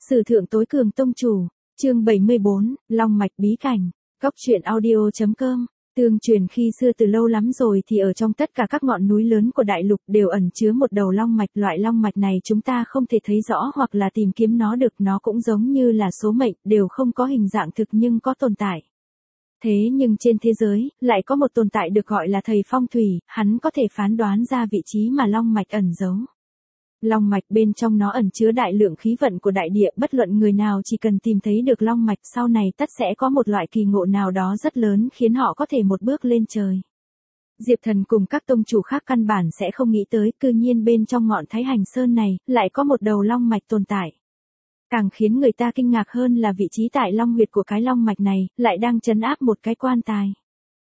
Sử thượng tối cường tông chủ, chương 74, Long mạch bí cảnh, góc truyện audio.com. Tương truyền khi xưa từ lâu lắm rồi thì ở trong tất cả các ngọn núi lớn của đại lục đều ẩn chứa một đầu long mạch. Loại long mạch này chúng ta không thể thấy rõ hoặc là tìm kiếm nó được, nó cũng giống như là số mệnh, đều không có hình dạng thực nhưng có tồn tại. Thế nhưng trên thế giới, lại có một tồn tại được gọi là thầy phong thủy, hắn có thể phán đoán ra vị trí mà long mạch ẩn giấu. Long mạch bên trong nó ẩn chứa đại lượng khí vận của đại địa, bất luận người nào chỉ cần tìm thấy được long mạch sau này tất sẽ có một loại kỳ ngộ nào đó rất lớn khiến họ có thể một bước lên trời. Diệp Thần cùng các tông chủ khác căn bản sẽ không nghĩ tới, cư nhiên bên trong ngọn Thái Hành Sơn này, lại có một đầu long mạch tồn tại. Càng khiến người ta kinh ngạc hơn là vị trí tại long huyệt của cái long mạch này, lại đang trấn áp một cái quan tài.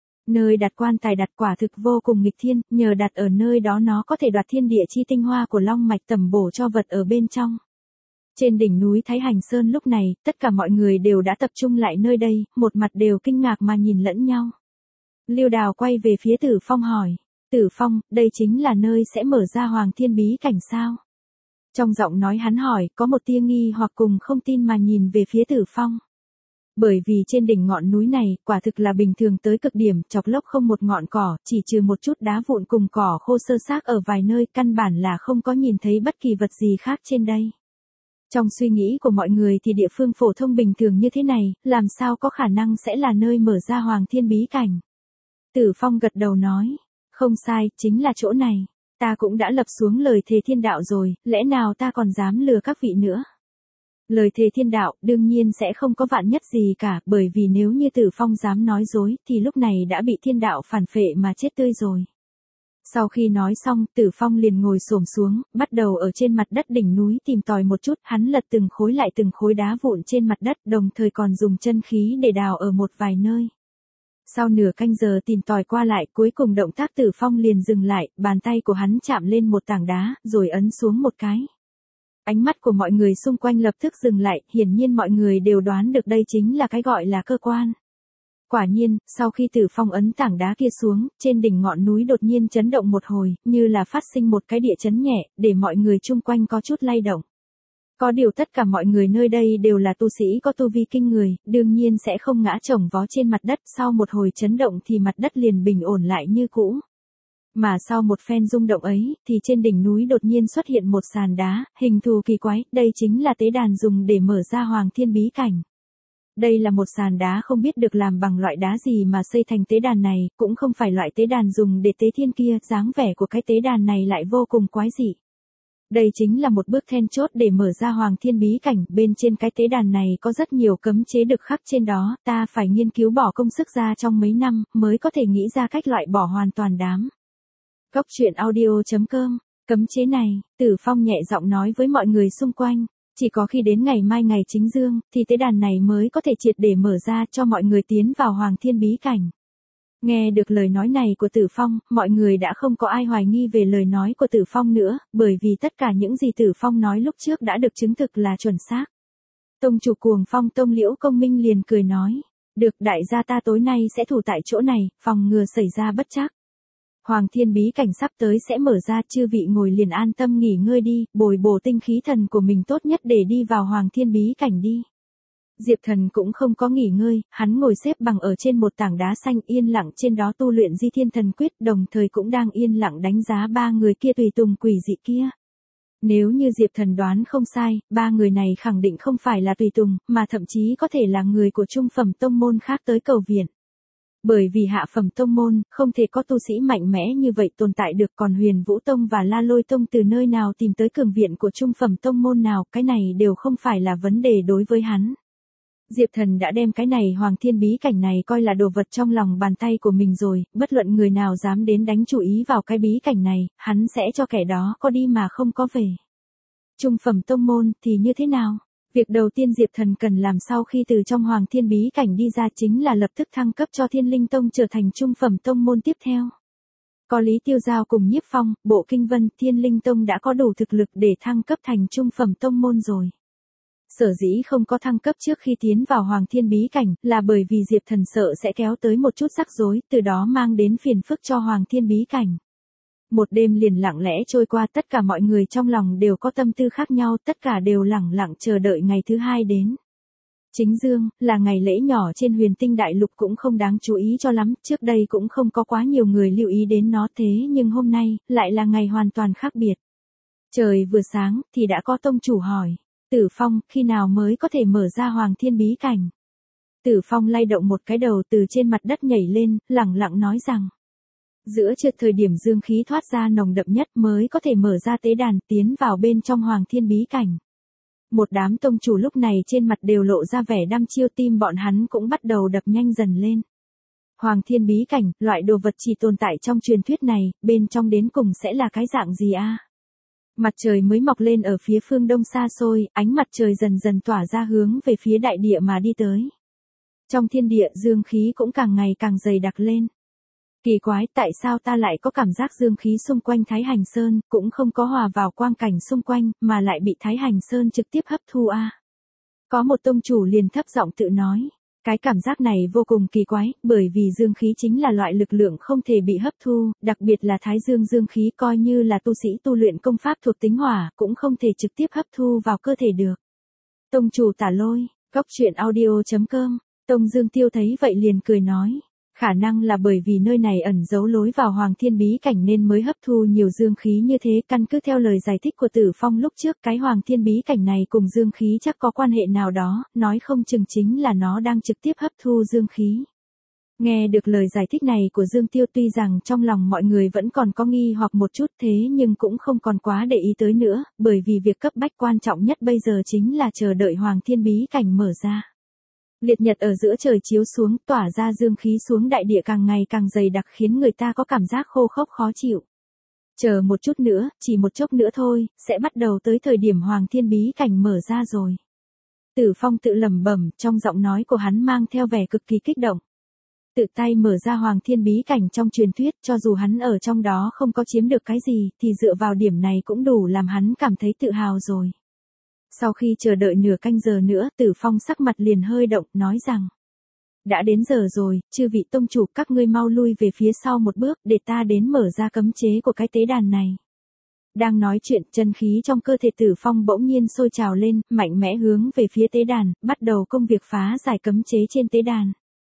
Nơi đặt quan tài đặt quả thực vô cùng nghịch thiên, nhờ đặt ở nơi đó nó có thể đoạt thiên địa chi tinh hoa của long mạch tẩm bổ cho vật ở bên trong. Trên đỉnh núi Thái Hành Sơn lúc này, tất cả mọi người đều đã tập trung lại nơi đây, một mặt đều kinh ngạc mà nhìn lẫn nhau. Lưu Đào quay về phía Tử Phong hỏi, Tử Phong, đây chính là nơi sẽ mở ra Hoàng Thiên Bí Cảnh sao? Trong giọng nói hắn hỏi, có một tia nghi hoặc cùng không tin mà nhìn về phía Tử Phong. Bởi vì trên đỉnh ngọn núi này, quả thực là bình thường tới cực điểm, chọc lốc không một ngọn cỏ, chỉ trừ một chút đá vụn cùng cỏ khô sơ xác ở vài nơi, căn bản là không có nhìn thấy bất kỳ vật gì khác trên đây. Trong suy nghĩ của mọi người thì địa phương phổ thông bình thường như thế này, làm sao có khả năng sẽ là nơi mở ra Hoàng Thiên Bí Cảnh. Tử Phong gật đầu nói, không sai, chính là chỗ này. Ta cũng đã lập xuống lời thề thiên đạo rồi, lẽ nào ta còn dám lừa các vị nữa. Lời thề thiên đạo đương nhiên sẽ không có vạn nhất gì cả, bởi vì nếu như Tử Phong dám nói dối thì lúc này đã bị thiên đạo phản phệ mà chết tươi rồi. Sau khi nói xong, Tử Phong liền ngồi xổm xuống, bắt đầu ở trên mặt đất đỉnh núi tìm tòi một chút, hắn lật từng khối lại từng khối đá vụn trên mặt đất, đồng thời còn dùng chân khí để đào ở một vài nơi. Sau nửa canh giờ tìm tòi qua lại, cuối cùng động tác Tử Phong liền dừng lại, bàn tay của hắn chạm lên một tảng đá, rồi ấn xuống một cái. Ánh mắt của mọi người xung quanh lập tức dừng lại, hiển nhiên mọi người đều đoán được đây chính là cái gọi là cơ quan. Quả nhiên, sau khi Tử Phong ấn tảng đá kia xuống, trên đỉnh ngọn núi đột nhiên chấn động một hồi, như là phát sinh một cái địa chấn nhẹ, để mọi người chung quanh có chút lay động. Có điều tất cả mọi người nơi đây đều là tu sĩ có tu vi kinh người, đương nhiên sẽ không ngã chồng vó trên mặt đất, sau một hồi chấn động thì mặt đất liền bình ổn lại như cũ. Mà sau một phen rung động ấy, thì trên đỉnh núi đột nhiên xuất hiện một sàn đá, hình thù kỳ quái, đây chính là tế đàn dùng để mở ra Hoàng Thiên Bí Cảnh. Đây là một sàn đá không biết được làm bằng loại đá gì mà xây thành tế đàn này, cũng không phải loại tế đàn dùng để tế thiên kia, dáng vẻ của cái tế đàn này lại vô cùng quái dị. Đây chính là một bước then chốt để mở ra Hoàng Thiên Bí Cảnh, bên trên cái tế đàn này có rất nhiều cấm chế được khắc trên đó, ta phải nghiên cứu bỏ công sức ra trong mấy năm, mới có thể nghĩ ra cách loại bỏ hoàn toàn đám. Góc truyện audio.com, cấm chế này, Tử Phong nhẹ giọng nói với mọi người xung quanh, chỉ có khi đến ngày mai ngày chính dương, thì tế đàn này mới có thể triệt để mở ra cho mọi người tiến vào Hoàng Thiên Bí Cảnh. Nghe được lời nói này của Tử Phong, mọi người đã không có ai hoài nghi về lời nói của Tử Phong nữa, bởi vì tất cả những gì Tử Phong nói lúc trước đã được chứng thực là chuẩn xác. Tông chủ Cuồng Phong Tông Liễu Công Minh liền cười nói, được, đại gia ta tối nay sẽ thủ tại chỗ này, phòng ngừa xảy ra bất trắc. Hoàng Thiên Bí Cảnh sắp tới sẽ mở ra, chư vị ngồi liền an tâm nghỉ ngơi đi, bồi bổ tinh khí thần của mình tốt nhất để đi vào Hoàng Thiên Bí Cảnh đi. Diệp Thần cũng không có nghỉ ngơi, hắn ngồi xếp bằng ở trên một tảng đá xanh yên lặng trên đó tu luyện Di Thiên Thần Quyết, đồng thời cũng đang yên lặng đánh giá ba người kia tùy tùng quỷ dị kia. Nếu như Diệp Thần đoán không sai, ba người này khẳng định không phải là tùy tùng, mà thậm chí có thể là người của trung phẩm tông môn khác tới cầu viện. Bởi vì hạ phẩm tông môn, không thể có tu sĩ mạnh mẽ như vậy tồn tại được, còn Huyền Vũ Tông và La Lôi Tông từ nơi nào tìm tới cường viện của trung phẩm tông môn nào, cái này đều không phải là vấn đề đối với hắn. Diệp Thần đã đem cái này Hoàng Thiên Bí Cảnh này coi là đồ vật trong lòng bàn tay của mình rồi, bất luận người nào dám đến đánh chủ ý vào cái bí cảnh này, hắn sẽ cho kẻ đó có đi mà không có về. Trung phẩm tông môn thì như thế nào? Việc đầu tiên Diệp Thần cần làm sau khi từ trong Hoàng Thiên Bí Cảnh đi ra chính là lập tức thăng cấp cho Thiên Linh Tông trở thành trung phẩm tông môn tiếp theo. Có Lý Tiêu Giao cùng Nhiếp Phong, Bộ Kinh Vân, Thiên Linh Tông đã có đủ thực lực để thăng cấp thành trung phẩm tông môn rồi. Sở dĩ không có thăng cấp trước khi tiến vào Hoàng Thiên Bí Cảnh, là bởi vì Diệp Thần sợ sẽ kéo tới một chút rắc rối, từ đó mang đến phiền phức cho Hoàng Thiên Bí Cảnh. Một đêm liền lặng lẽ trôi qua, tất cả mọi người trong lòng đều có tâm tư khác nhau, tất cả đều lẳng lặng chờ đợi ngày thứ hai đến. Chính dương, là ngày lễ nhỏ trên Huyền Tinh Đại Lục cũng không đáng chú ý cho lắm, trước đây cũng không có quá nhiều người lưu ý đến nó, thế nhưng hôm nay, lại là ngày hoàn toàn khác biệt. Trời vừa sáng, thì đã có tông chủ hỏi, Tử Phong, khi nào mới có thể mở ra Hoàng Thiên Bí Cảnh? Tử Phong lay động một cái đầu từ trên mặt đất nhảy lên, lẳng lặng nói rằng, giữa trưa thời điểm dương khí thoát ra nồng đậm nhất mới có thể mở ra tế đàn, tiến vào bên trong Hoàng Thiên Bí Cảnh. Một đám tông chủ lúc này trên mặt đều lộ ra vẻ đăm chiêu, tim bọn hắn cũng bắt đầu đập nhanh dần lên. Hoàng Thiên Bí Cảnh, loại đồ vật chỉ tồn tại trong truyền thuyết này, bên trong đến cùng sẽ là cái dạng gì a? Mặt trời mới mọc lên ở phía phương đông xa xôi, ánh mặt trời dần dần tỏa ra hướng về phía đại địa mà đi tới. Trong thiên địa dương khí cũng càng ngày càng dày đặc lên. Kỳ quái, tại sao ta lại có cảm giác dương khí xung quanh Thái Hành Sơn, cũng không có hòa vào quang cảnh xung quanh, mà lại bị Thái Hành Sơn trực tiếp hấp thu a? Có một tông chủ liền thấp giọng tự nói, cái cảm giác này vô cùng kỳ quái, bởi vì dương khí chính là loại lực lượng không thể bị hấp thu, đặc biệt là Thái Dương dương khí, coi như là tu sĩ tu luyện công pháp thuộc tính hỏa, cũng không thể trực tiếp hấp thu vào cơ thể được. Tông chủ Tả Lôi, Cóc Truyện Audio.com. Tông Dương Tiêu thấy vậy liền cười nói, khả năng là bởi vì nơi này ẩn giấu lối vào Hoàng Thiên Bí Cảnh nên mới hấp thu nhiều dương khí như thế, căn cứ theo lời giải thích của Tử Phong lúc trước, cái Hoàng Thiên Bí Cảnh này cùng dương khí chắc có quan hệ nào đó, nói không chừng chính là nó đang trực tiếp hấp thu dương khí. Nghe được lời giải thích này của Dương Tiêu, tuy rằng trong lòng mọi người vẫn còn có nghi hoặc một chút, thế nhưng cũng không còn quá để ý tới nữa, bởi vì việc cấp bách quan trọng nhất bây giờ chính là chờ đợi Hoàng Thiên Bí Cảnh mở ra. Liệt nhật ở giữa trời chiếu xuống, tỏa ra dương khí xuống đại địa càng ngày càng dày đặc, khiến người ta có cảm giác khô khốc khó chịu. Chờ một chút nữa, chỉ một chốc nữa thôi, sẽ bắt đầu tới thời điểm Hoàng Thiên Bí Cảnh mở ra rồi. Tử Phong tự lẩm bẩm, trong giọng nói của hắn mang theo vẻ cực kỳ kích động. Tự tay mở ra Hoàng Thiên Bí Cảnh trong truyền thuyết, cho dù hắn ở trong đó không có chiếm được cái gì, thì dựa vào điểm này cũng đủ làm hắn cảm thấy tự hào rồi. Sau khi chờ đợi nửa canh giờ nữa, Tử Phong sắc mặt liền hơi động, nói rằng, đã đến giờ rồi, chư vị tông chủ, các ngươi mau lui về phía sau một bước, để ta đến mở ra cấm chế của cái tế đàn này. Đang nói chuyện, chân khí trong cơ thể Tử Phong bỗng nhiên sôi trào lên, mạnh mẽ hướng về phía tế đàn, bắt đầu công việc phá giải cấm chế trên tế đàn.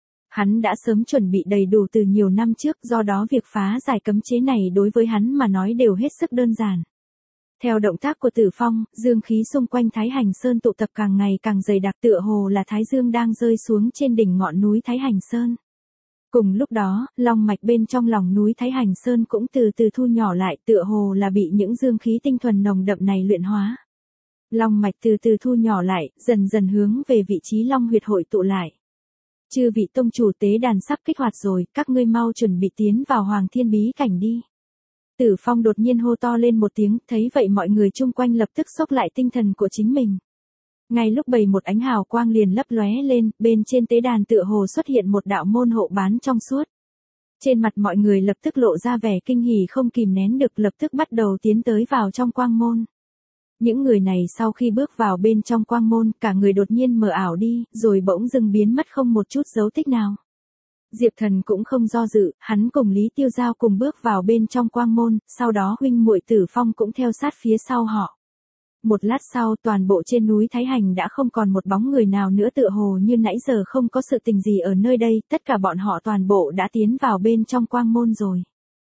Hắn đã sớm chuẩn bị đầy đủ từ nhiều năm trước, do đó việc phá giải cấm chế này đối với hắn mà nói đều hết sức đơn giản. Theo động tác của Tử Phong, dương khí xung quanh Thái Hành Sơn tụ tập càng ngày càng dày đặc, tựa hồ là Thái Dương đang rơi xuống trên đỉnh ngọn núi Thái Hành Sơn. Cùng lúc đó, long mạch bên trong lòng núi Thái Hành Sơn cũng từ từ thu nhỏ lại, tựa hồ là bị những dương khí tinh thuần nồng đậm này luyện hóa. Long mạch từ từ thu nhỏ lại, dần dần hướng về vị trí long huyệt hội tụ lại. Chư vị tông chủ, tế đàn sắp kích hoạt rồi, các ngươi mau chuẩn bị tiến vào Hoàng Thiên Bí Cảnh đi. Tử Phong đột nhiên hô to lên một tiếng, thấy vậy mọi người chung quanh lập tức xốc lại tinh thần của chính mình. Ngay lúc bầy một ánh hào quang liền lấp lóe lên, bên trên tế đàn tựa hồ xuất hiện một đạo môn hộ bán trong suốt. Trên mặt mọi người lập tức lộ ra vẻ kinh hỉ không kìm nén được, lập tức bắt đầu tiến tới vào trong quang môn. Những người này sau khi bước vào bên trong quang môn, cả người đột nhiên mờ ảo đi, rồi bỗng dưng biến mất không một chút dấu tích nào. Diệp Thần cũng không do dự, hắn cùng Lý Tiêu Giao cùng bước vào bên trong quang môn, sau đó huynh muội Tử Phong cũng theo sát phía sau họ. Một lát sau, toàn bộ trên núi Thái Hành đã không còn một bóng người nào nữa, tựa hồ như nãy giờ không có sự tình gì ở nơi đây, tất cả bọn họ toàn bộ đã tiến vào bên trong quang môn rồi.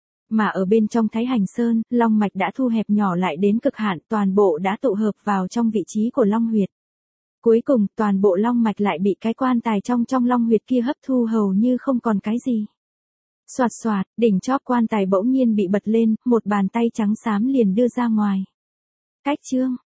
Mà ở bên trong Thái Hành Sơn, long mạch đã thu hẹp nhỏ lại đến cực hạn, toàn bộ đã tụ hợp vào trong vị trí của long huyệt. Cuối cùng, toàn bộ long mạch lại bị cái quan tài trong long huyệt kia hấp thu hầu như không còn cái gì. Xoạt xoạt, đỉnh chóp quan tài bỗng nhiên bị bật lên, một bàn tay trắng xám liền đưa ra ngoài. Cách chương